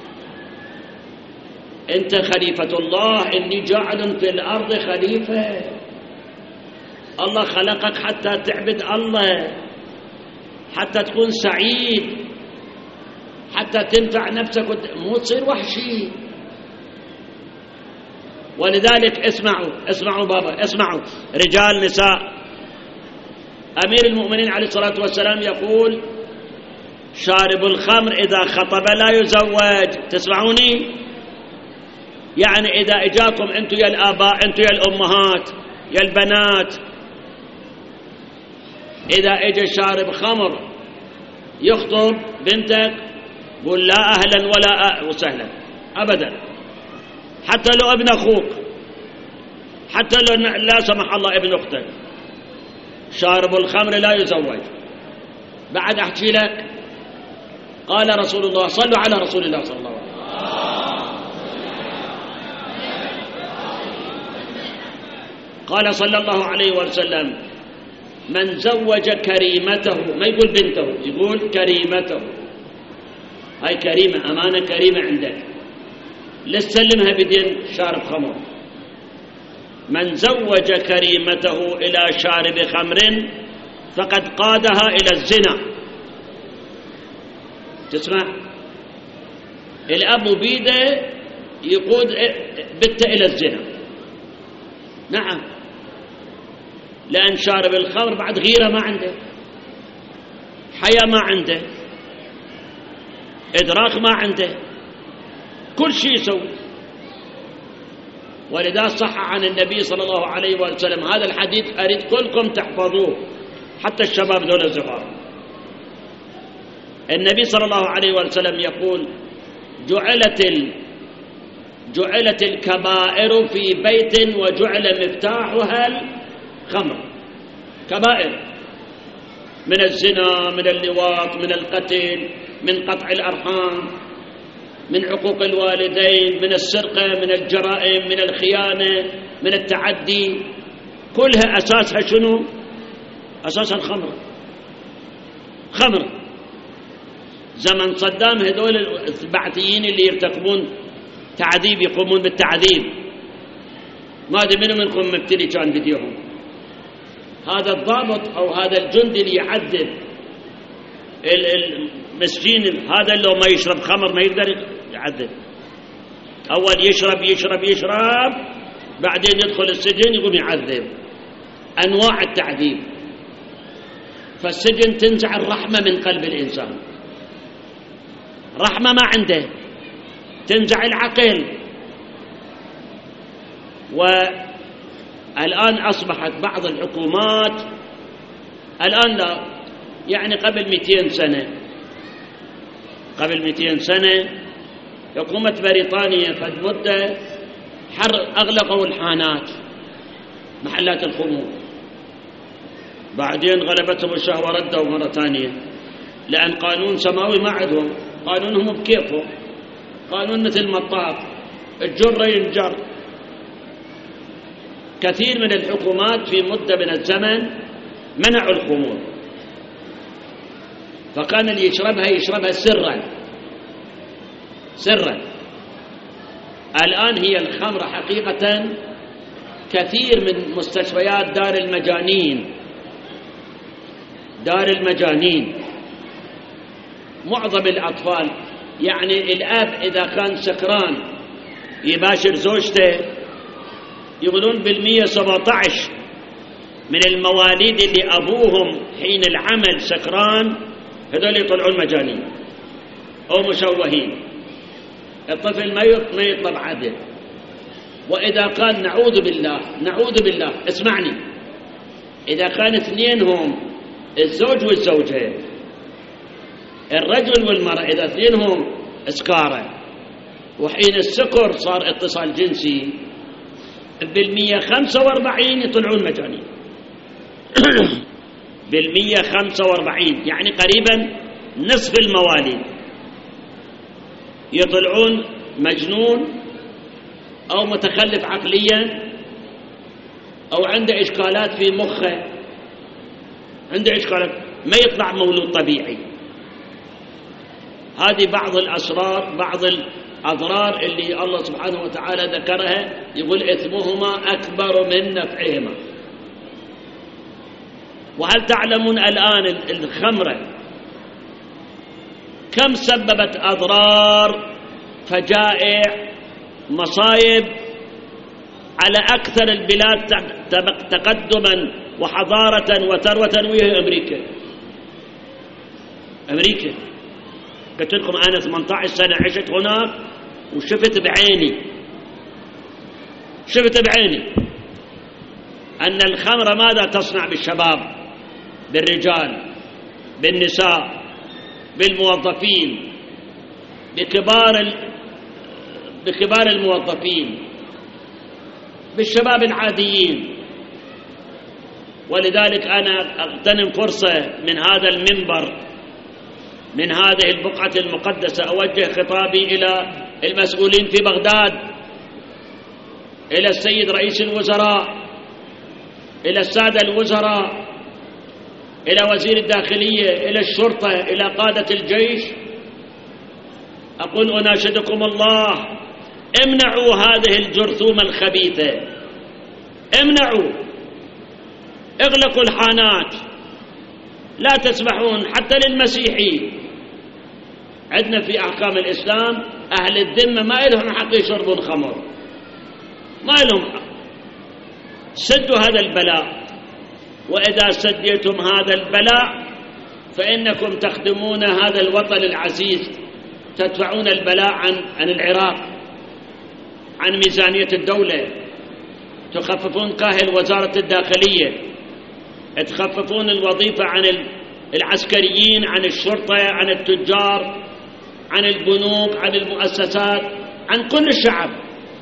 أنت خليفة الله، إني جاعل في الأرض خليفة. الله خلقك حتى تعبد الله، حتى تكون سعيد، حتى تنفع نفسك، مو تصير وحشي. ولذلك اسمعوا بابا، اسمعوا رجال نساء. أمير المؤمنين عليه الصلاة والسلام يقول شارب الخمر إذا خطب لا يزوج. تسمعوني؟ يعني إذا إجاكم أنتم يا الآباء، أنتم يا الأمهات، يا البنات، إذا إجا شارب خمر يخطب بنتك، قول لا أهلا ولا وسهلا أبدا، حتى لو ابن أخوك، حتى لو لا سمح الله ابن أختك. شارب الخمر لا يزوج. بعد أحكي لك، قال رسول الله، صلوا على رسول الله صلى الله عليه وسلم، قال صلى الله عليه وسلم من زوج كريمته، ما يقول بنته، يقول كريمته، هاي كريمة، أمانة كريمة عندك، لا تسلمها بدين شارب خمر. من زوج كريمته إلى شارب خمر فقد قادها إلى الزنا. تسمع؟ الأب بيده يقود بنته إلى الزنا. نعم، لأن شارب الخمر بعد غيرة ما عنده، حياة ما عنده، إدراك ما عنده، كل شيء يسوي. ولذا صح عن النبي صلى الله عليه وسلم هذا الحديث، أريد كلكم تحفظوه، حتى الشباب دول الصغار. النبي صلى الله عليه وسلم يقول جعلت الكبائر في بيت وجعل مفتاحها الخمر. كبائر من الزنا، من اللواط، من القتل، من قطع الأرحام، من عقوق الوالدين، من السرقة، من الجرائم، من الخيانة، من التعدي، كلها أساسها شنو؟ أساسها الخمر. خمر. زمن صدام هذول البعثيين اللي يرتكبون تعذيب، يقومون بالتعذيب، ما أدري منكم مبتلي كان فيديوهم. هذا الضابط أو هذا الجندي اللي يعذب المسجين، هذا لو ما يشرب خمر ما يقدر يعذب. أول يشرب يشرب يشرب، بعدين يدخل السجن يقوم يعذب. أنواع التعذيب. فالسجن تنزع الرحمة من قلب الإنسان، رحمة ما عنده، تنزع العقل. والآن أصبحت بعض الحكومات، الآن لا، يعني قبل 200 سنة، قبل 200 سنة حكومة بريطانيا في مدة أغلقوا الحانات، محلات الخمور، بعدين غلبتهم الشهوة ردوا مرة ثانية، لأن قانون سماوي ما عندهم، قانونهم بكيفهم، قانون مثل مطاط الجر ينجر. كثير من الحكومات في مدة من الزمن منعوا الخمور، فكان اللي يشربها سرا. الآن هي الخمر حقيقة كثير من مستشفيات دار المجانين معظم الأطفال، يعني الأب إذا كان سكران يباشر زوجته، يقولون 17 من المواليد اللي أبوهم حين العمل سكران هذول يطلعون مجانين أو مشوهين. الطفل ما يطلب عدل. وإذا كان نعوذ بالله اسمعني، إذا كان اثنينهم الزوج والزوجة، الرجل والمرأة، إذا اثنينهم سكارى وحين السكر صار اتصال جنسي، 145 يطلعون مجانين. 145 يعني قريبا نصف المواليد يطلعون مجنون أو متخلف عقليا أو عنده إشكالات في مخه، عنده إشكالات، ما يطلع مولود طبيعي. هذه بعض الأسرار، بعض الأضرار اللي الله سبحانه وتعالى ذكرها، يقول إثمهما أكبر من نفعهما. وهل تعلمون الآن الخمرة كم سببت أضرار، فجائع، مصايب على أكثر البلاد تقدما وحضارة وثروة، وهي أمريكا. قلت لكم أنا 18 سنة عشت هناك وشفت بعيني أن الخمر ماذا تصنع بالشباب، بالرجال، بالنساء، بالموظفين، بكبار الموظفين، بالشباب العاديين. ولذلك أنا أغتنم فرصة من هذا المنبر، من هذه البقعة المقدسة، أوجه خطابي إلى المسؤولين في بغداد، إلى السيد رئيس الوزراء، إلى السادة الوزراء، إلى وزير الداخلية، إلى الشرطة، إلى قادة الجيش. أقول أناشدكم الله، امنعوا هذه الجرثومة الخبيثة، امنعوا، اغلقوا الحانات، لا تسمحون حتى للمسيحي. عندنا في أحكام الإسلام أهل الذمة ما لهم حق يشربون خمر، ما لهم حق. سدوا هذا البلاء، وإذا سديتم هذا البلاء فإنكم تخدمون هذا الوطن العزيز، تدفعون البلاء عن العراق، عن ميزانية الدولة، تخففون كاهل وزارة الداخلية، تخففون الوظيفة عن العسكريين، عن الشرطة، عن التجار، عن البنوك، عن المؤسسات، عن كل الشعب.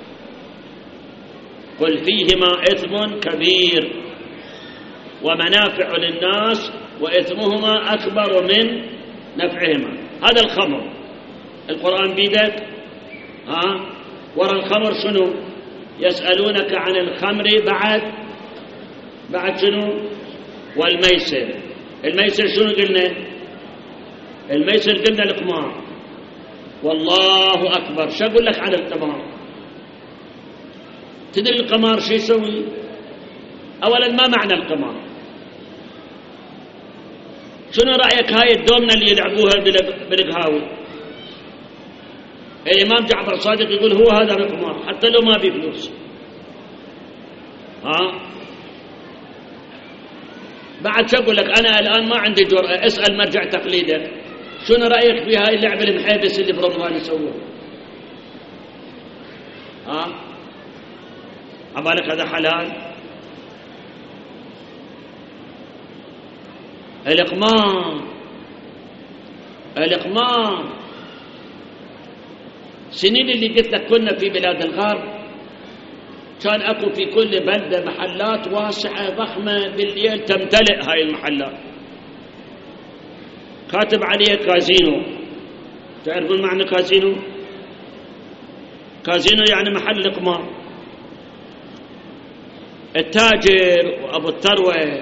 قل فيهما إثم كبير ومنافع للناس وإثمهما أكبر من نفعهما. هذا الخمر، القرآن بيدك، ورا الخمر شنو؟ يسألونك عن الخمر بعد شنو؟ والميسر. الميسر شنو قلنا؟ الميسر قلنا القمار. والله أكبر. شو أقول لك على القمار؟ تدري القمار شو يسوي؟ أولا ما معنى القمار؟ شنو رأيك هاي الدومنة اللي يلعبوها بالقهاوي؟ الإمام جعفر الصادق يقول هو هذا القمار حتى لو ما بفلوس. بعد شو أقول لك؟ أنا الآن ما عندي جرأة أسأل مرجع تقليده شنو رأيك في هاي اللعبة المحيبس اللي برمضان يسووها؟ عبالك هذا حلال؟ الإقمار سنين اللي قلت لك كنا في بلاد الغرب كان أكو في كل بلدة محلات واسعة ضخمة بالليل تمتلئ هاي المحلات، كاتب عليه كازينو. تعرفون معنى كازينو؟ كازينو يعني محل قمار. التاجر وأبو الثروة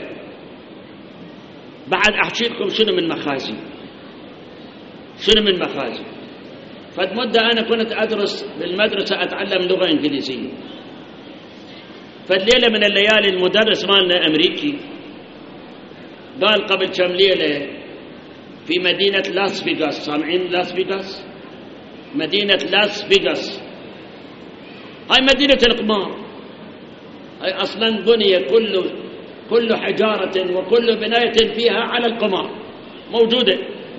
بعد أحكي لكم شنو من مخازن، شنو من مخازن. فمدة أنا كنت أدرس بالمدرسة أتعلم لغة إنجليزية، فالليلة من الليالي المدرس مالنا أمريكي قال قبل كم ليلة في مدينة لاس فيغاس، سامعين لاس فيغاس؟ مدينة لاس فيغاس هاي مدينة القمار، هاي أصلا بني كل حجارة وكل بناية فيها على القمار موجودة.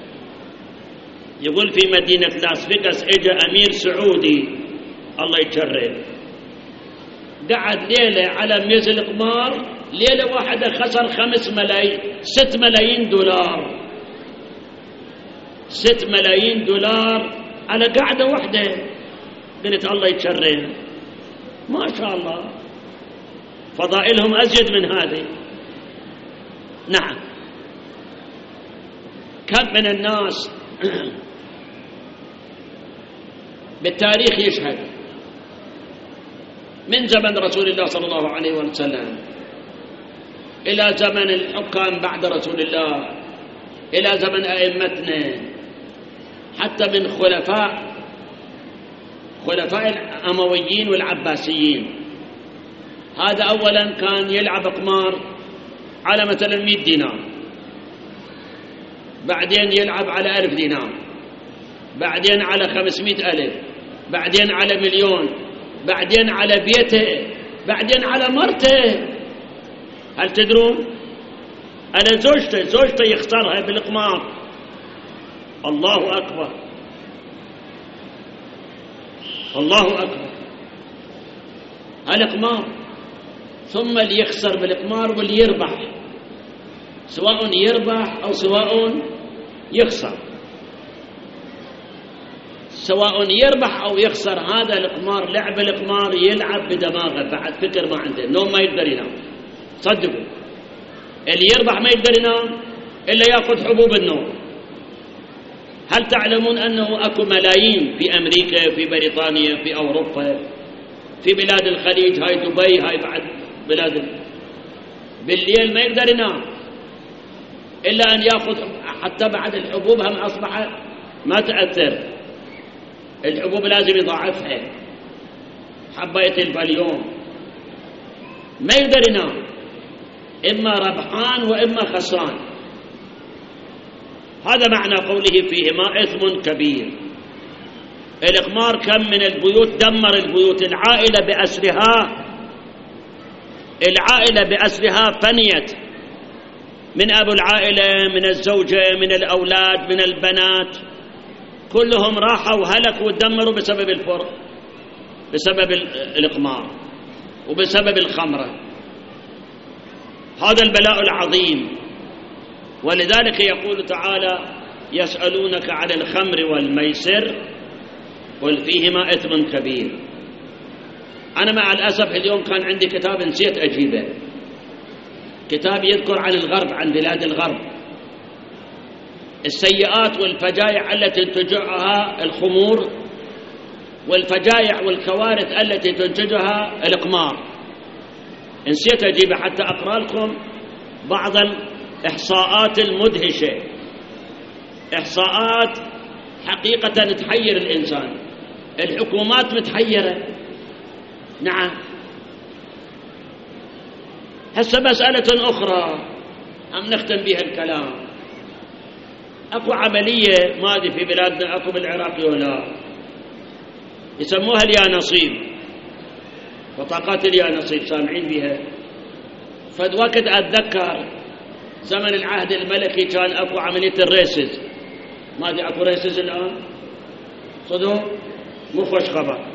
يقول في مدينة لاس فيغاس اجى أمير سعودي الله يكرم، قعد ليلة على ميز القمار، ليلة واحدة خسر 6 ملايين دولار، 6 ملايين دولار على قعدة واحدة. قلت الله يكرم، ما شاء الله فضائلهم أزيد من هذه. نعم، كم من الناس بالتاريخ يشهد من زمن رسول الله صلى الله عليه وسلم إلى زمن الحكام بعد رسول الله، إلى زمن أئمتنا، حتى من خلفاء الأمويين والعباسيين. هذا أولا كان يلعب قمار على مثلا 100 دينار، بعدين يلعب على 1000 دينار، بعدين على 500,000، بعدين على 1,000,000، بعدين على بيته، بعدين على مرته. هل تدرون؟ على زوجته يختارها بالقمار. الله أكبر، الله أكبر، القمار. ثم اللي يخسر بالقمار واللي يربح، سواء يربح أو سواء يخسر، سواء يربح أو يخسر، هذا القمار، لعب القمار يلعب بدماغه، بعد فكر ما عنده، نوم ما يقدر ينام. صدقوا، اللي يربح ما يقدر ينام إلا يأخذ حبوب النوم. هل تعلمون أنه أكو ملايين في أمريكا، في بريطانيا، في أوروبا، في بلاد الخليج، هاي دبي، هاي بعد بلاد بالليل ما يقدر ينام إلا أن يأخذ، حتى بعد الحبوب هم أصبحت ما تأثر، الحبوب لازم يضاعفها، حبايتين باليوم، ما يقدر ينام، إما ربحان وإما خسران. هذا معنى قوله فيهما إثم كبير. الإقمار كم من البيوت دمر البيوت، العائلة بأسرها فنيت، من أبو العائلة، من الزوجة، من الأولاد، من البنات، كلهم راحوا وهلكوا ودمروا بسبب الفرق، بسبب الإقمار وبسبب الخمرة. هذا البلاء العظيم. ولذلك يقول تعالى يسألونك عن الخمر والميسر قل فيهما إثم كبير. أنا مع الأسف اليوم كان عندي كتاب نسيت أجيبه، كتاب يذكر عن الغرب، عن بلاد الغرب، السيئات والفجائع التي تنتجها الخمور، والفجائع والكوارث التي تنتجها الإقمار. نسيت أجيبه حتى أقرأ لكم بعض الإحصاءات المدهشة، إحصاءات حقيقة تحير الإنسان. الحكومات متحيرة. نعم. هسه مسألة أخرى أم نختم بها الكلام. أكو عملية ما أدري في بلادنا، أكو بالعراق ولا، يسموها اليانصيب، بطاقات اليانصيب، سامعين بها؟ فد وقت أتذكر زمن العهد الملكي كان أكو عملية الريسز، ما أدري أكو ريسز الآن؟ صدق؟ مو خوش خبر.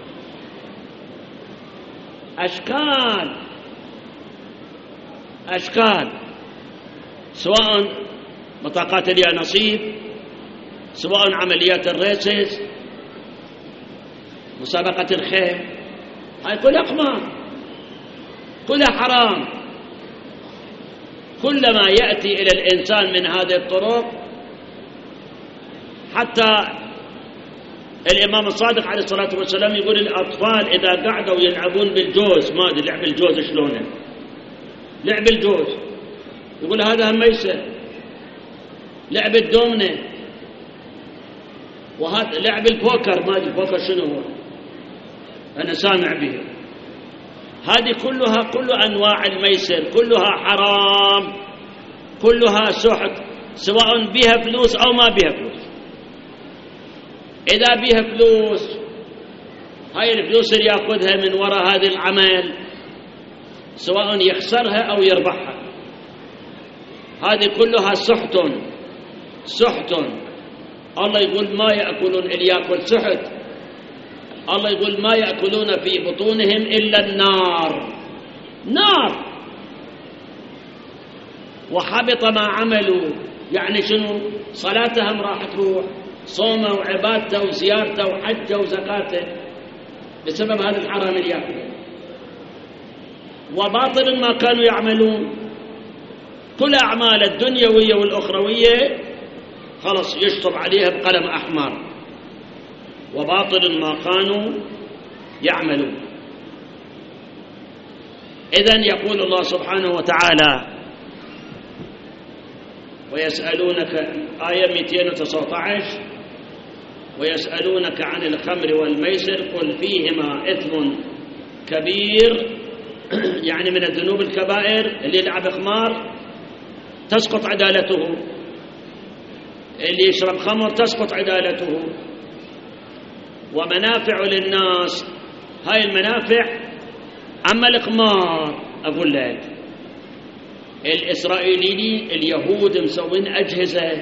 أشكال سواء بطاقات اليانصيب، سواء عمليات الريسز، مسابقة الخيل، هاي كلها أقمار. كلها حرام. كلما يأتي إلى الإنسان من هذه الطرق، حتى الإمام الصادق عليه الصلاة والسلام يقول الأطفال إذا قعدوا يلعبون بالجوز، ما أدري لعب الجوز شلونه، لعب الجوز يقول هذا هم ميسر، لعب الدومنة، وهذا لعب البوكر، ما أدري البوكر شنو هو، أنا سامع به. هذه كلها كل أنواع الميسر كلها حرام، كلها سحت، سواء بها فلوس أو ما بها فلوس. إذا بها فلوس، هاي الفلوس اللي يأخذها من وراء هذا العمل سواء يخسرها أو يربحها، هذه كلها سحت سحت. الله يقول ما يأكلون، اللي يأكل سحت الله يقول ما يأكلون في بطونهم إلا النار، نار. وحبط ما عملوا، يعني شنو؟ صلاتهم راح تروح، صومه وعبادته وزيارته وحجه وزكاته بسبب هذا الحرام اللي يأكله. وباطل ما كانوا يعملون، كل أعمال الدنيوية والأخروية خلص يشطب عليها بقلم أحمر. وباطل ما كانوا يعملون. إذن يقول الله سبحانه وتعالى ويسألونك، آية 219، ويسألونك عن الخمر والميسر قل فيهما إثم كبير، يعني من الذنوب الكبائر. اللي يلعب خمار تسقط عدالته، اللي يشرب خمر تسقط عدالته. ومنافع للناس، هاي المنافع. أما القمار أقول لك الإسرائيليين اليهود مسوين أجهزة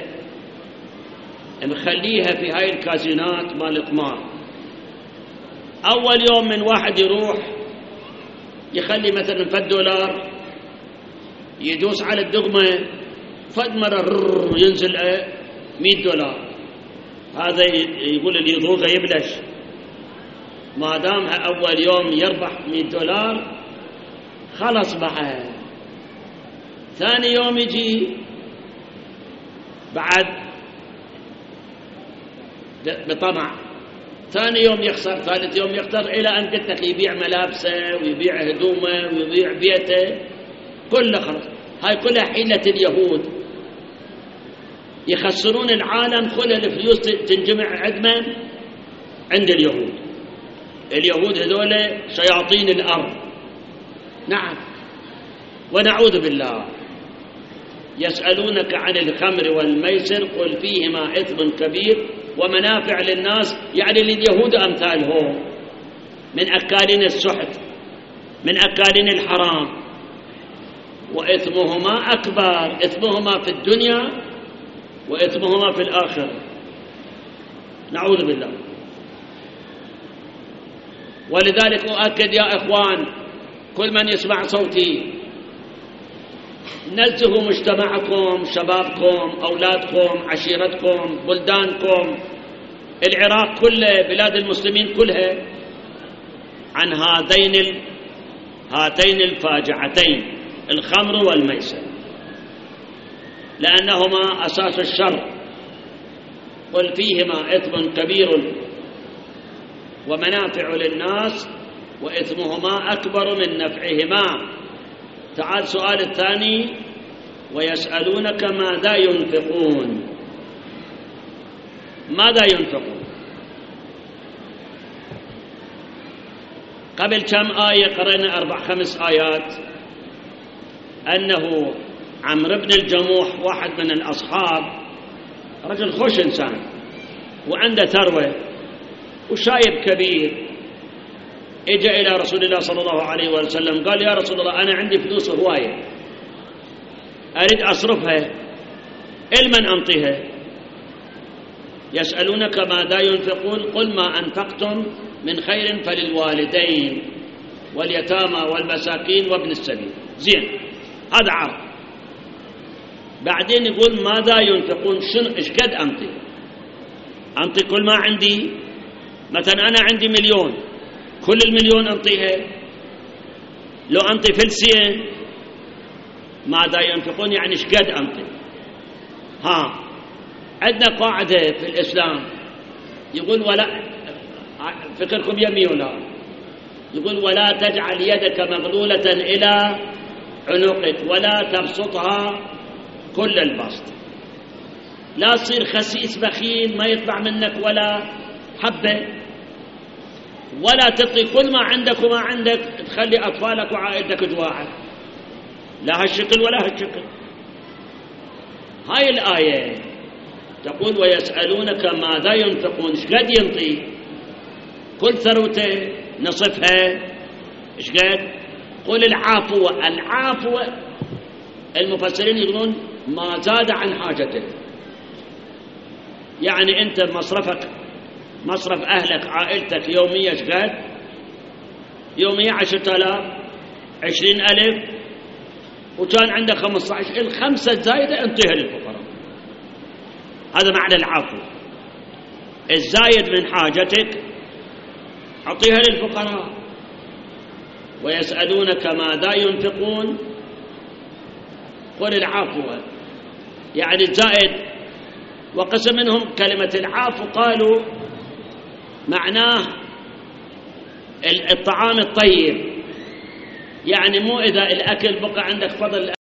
مخليها في هاي الكازينات مال القمار. أول يوم من واحد يروح يخلي مثلا $1 يدوس على الدغمة، فد مرة ينزل $100. هذا يقول اللي يضوغه يبلش، ما دام أول يوم يربح $100 خلص بعد. ثاني يوم يجي بعد بطمع، ثاني يوم يخسر، ثالث يوم يخسر، إلى أن قلت لك يبيع ملابسه ويبيع هدومه ويبيع بيته كله خلص. هاي كلها حيلة اليهود، يخسرون العالم. كل الفلوس تنجمع عندهم عند اليهود. اليهود هذول شياطين الأرض، نعم، ونعوذ بالله. يسألونك عن الخمر والميسر قل فيهما إثم كبير ومنافع للناس، يعني لليهود أمثالهم من أكالين السحت، من أكالين الحرام. وإثمهما أكبر، إثمهما في الدنيا وإثمهما في الآخرة، نعوذ بالله. ولذلك أؤكد يا إخوان، كل من يسمع صوتي، نزهوا مجتمعكم، شبابكم، أولادكم، عشيرتكم، بلدانكم، العراق كله، بلاد المسلمين كلها، عن هاتين الفاجعتين، الخمر والميسر، لأنهما أساس الشر. قل فيهما إثم كبير ومنافع للناس وإثمهما أكبر من نفعهما. تعال السؤال الثاني، ويسألونك ماذا ينفقون. ماذا ينفقون؟ قبل كم آية قرأنا 4-5 آيات أنه عمرو بن الجموح واحد من الأصحاب، رجل خوش إنسان وعنده ثروة وشايب كبير، اجى إلى رسول الله صلى الله عليه وسلم قال يا رسول الله أنا عندي فلوس هواية أريد أصرفها، لمن أنطيها؟ يسألونك ماذا ينفقون قل ما أنفقتم من خير فللوالدين واليتامى والمساكين وابن السبيل. زين، هذا عرض. بعدين يقول ماذا ينفقون، شنو إيش قد أنطي كل ما عندي؟ مثلا أنا عندي 1,000,000، كل 1,000,000 أنطيها؟ لو أنطي فلسين ماذا ينفقون يعني إيش قد أنطي. عندنا قاعدة في الإسلام يقول ولا فكركم يمي ولا يقول ولا تجعل يدك مغلولة إلى عنقك ولا تبسطها كل البسط. لا تصير خسيس بخيل ما يطلع منك ولا حبة، ولا تعطي كل ما عندك وما عندك تخلي أطفالك وعائلتك جواعة، لا هالشكل ولا هالشكل. هاي الآية تقول ويسألونك ماذا ينفقون، ايش قد ينطي؟ كل ثروته نصفها ايش قد؟ قل العافو. العافو المفسرين يقولون ما زاد عن حاجتك، يعني أنت مصرفك مصرف أهلك عائلتك يومية ايش قد؟ يومية 10,000 20,000 وكان عندك 15، الخمسة الزايدة انطيها للفقراء. هذا معنى العفو. الزايد من حاجتك أعطيها للفقراء. ويسألونك ماذا ينفقون قل العفو، يعني الزائد. وقسم منهم كلمة العفو قالوا معناه الطعام الطيب، يعني مو إذا الأكل بقى عندك فضل